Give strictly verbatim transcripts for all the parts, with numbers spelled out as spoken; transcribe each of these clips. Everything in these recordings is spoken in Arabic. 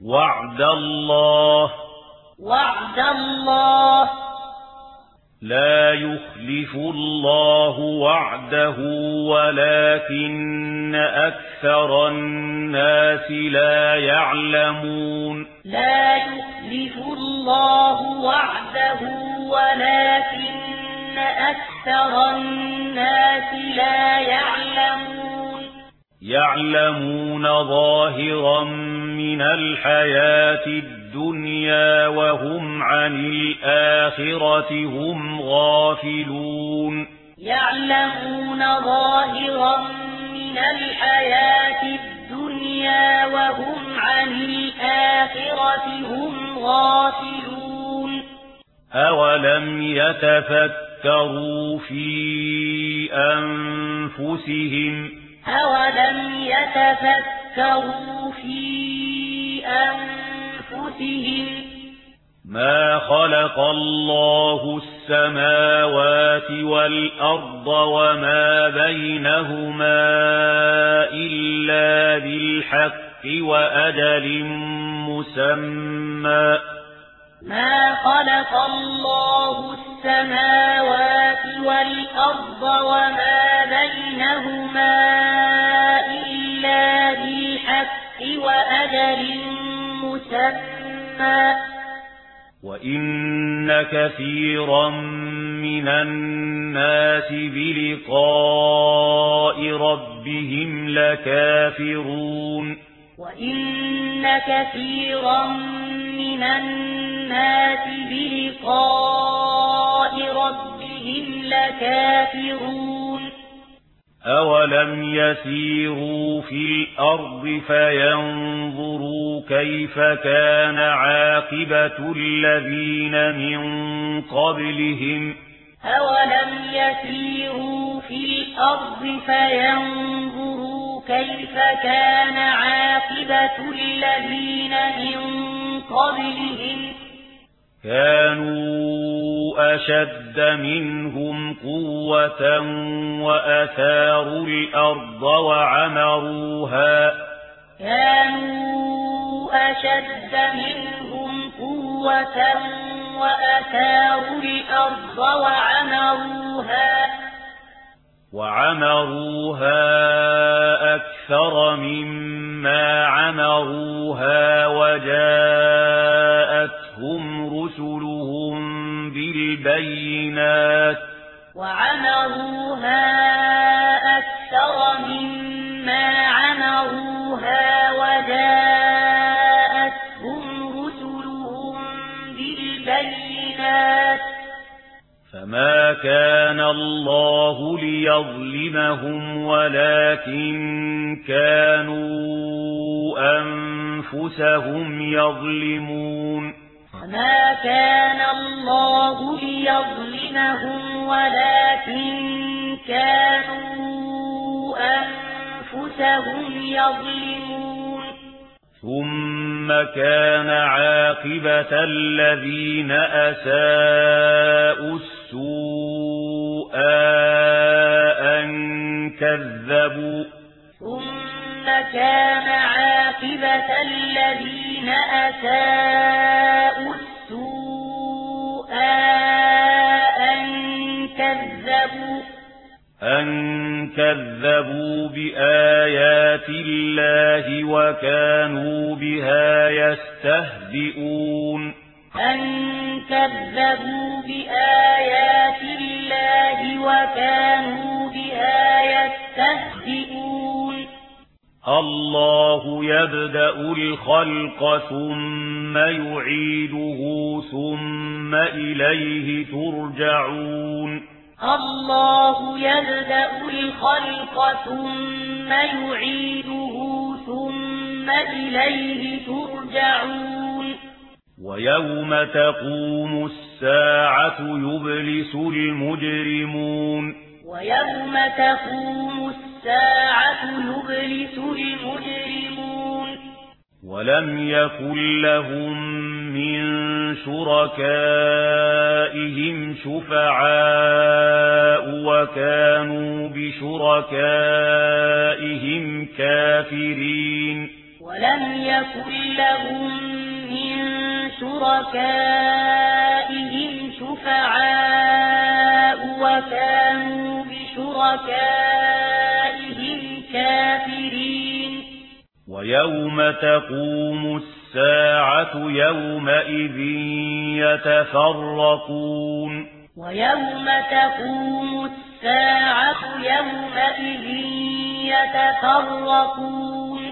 وعد الله وعد الله لا يخلف الله وعده ولكن أكثر الناس لا يعلمون لا يخلف الله وعده ولكن أكثر الناس لا يعلمون يعلمون ظاهرا من الحياة الدنيا وهم عن الآخرة هم غافلون يعلمون ظاهرا من الحياة الدنيا وهم عن الآخرة هم غافلون أولم يتفكروا في أنفسهم أولم يتفكروا في أنفسهم ما خلق الله السماوات والأرض وما بينهما إلا بالحق وأجل مسمى ما خلق الله السماوات والأرض وما بينهما إلا بالحق وأجل مسمى وإن كثيرا من الناس بلقاء ربهم لكافرون وإن كثيرا من الناس بلقاء ربهم لكافرون أولم يسيروا في الأرض فينظروا كيف كان عاقبة الذين من قبلهم أولم يسيروا في الأرض فينظروا كيف كان عاقبة الذين من قبلهم كانوا أشد منهم قوة وأثاروا الأرض وعمروها كانوا أشد منهم قوة وأثاروا الأرض وعمروها وعمروها أكثر مما عمروها وجاءتهم رسلهم بالبينات وعمروها أكثر مما عمروها وجاءتهم رسلهم بالبينات فما كان الله ليظلمهم ولكن كانوا أنفسهم يظلمون فما كان الله ليظلمهم ولكن كانوا أنفسهم يظلمون ثم كان عاقبة الذين أساءوا السوء أن كذبوا ثم كان عاقبة الذين أساءوا السوء أن كذبوا أن كذبوا بآيات الله وكانوا بها يستهزئون أن كذبوا بآيات الله وكانوا بها يستهزئون الله يبدأ الخلق ثم يعيده ثم إليه ترجعون الله يبدأ الخلق ثم يعيده ثم إليه ترجعون ويوم تقوم الساعة يبلس المجرمون ويوم تقوم الساعة يبلس المجرمون ولم يكن لهم من شركائهم شفعاء وكانوا بشركائهم كافرين ولم يكن لهم شركائهم شفعاء وكانوا بشركائهم كافرين ويوم تقوم الساعة يومئذ يتفرقون ويوم تقوم الساعة يومئذ يتفرقون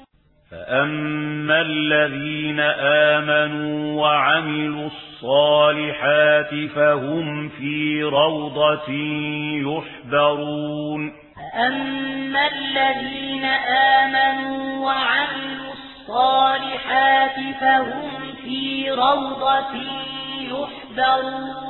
فأما الذين آمنوا وعملوا الصالحات فهم في روضة يحبرون فأما الذين آمنوا وعملوا الصالحات فهم في روضة يحبرون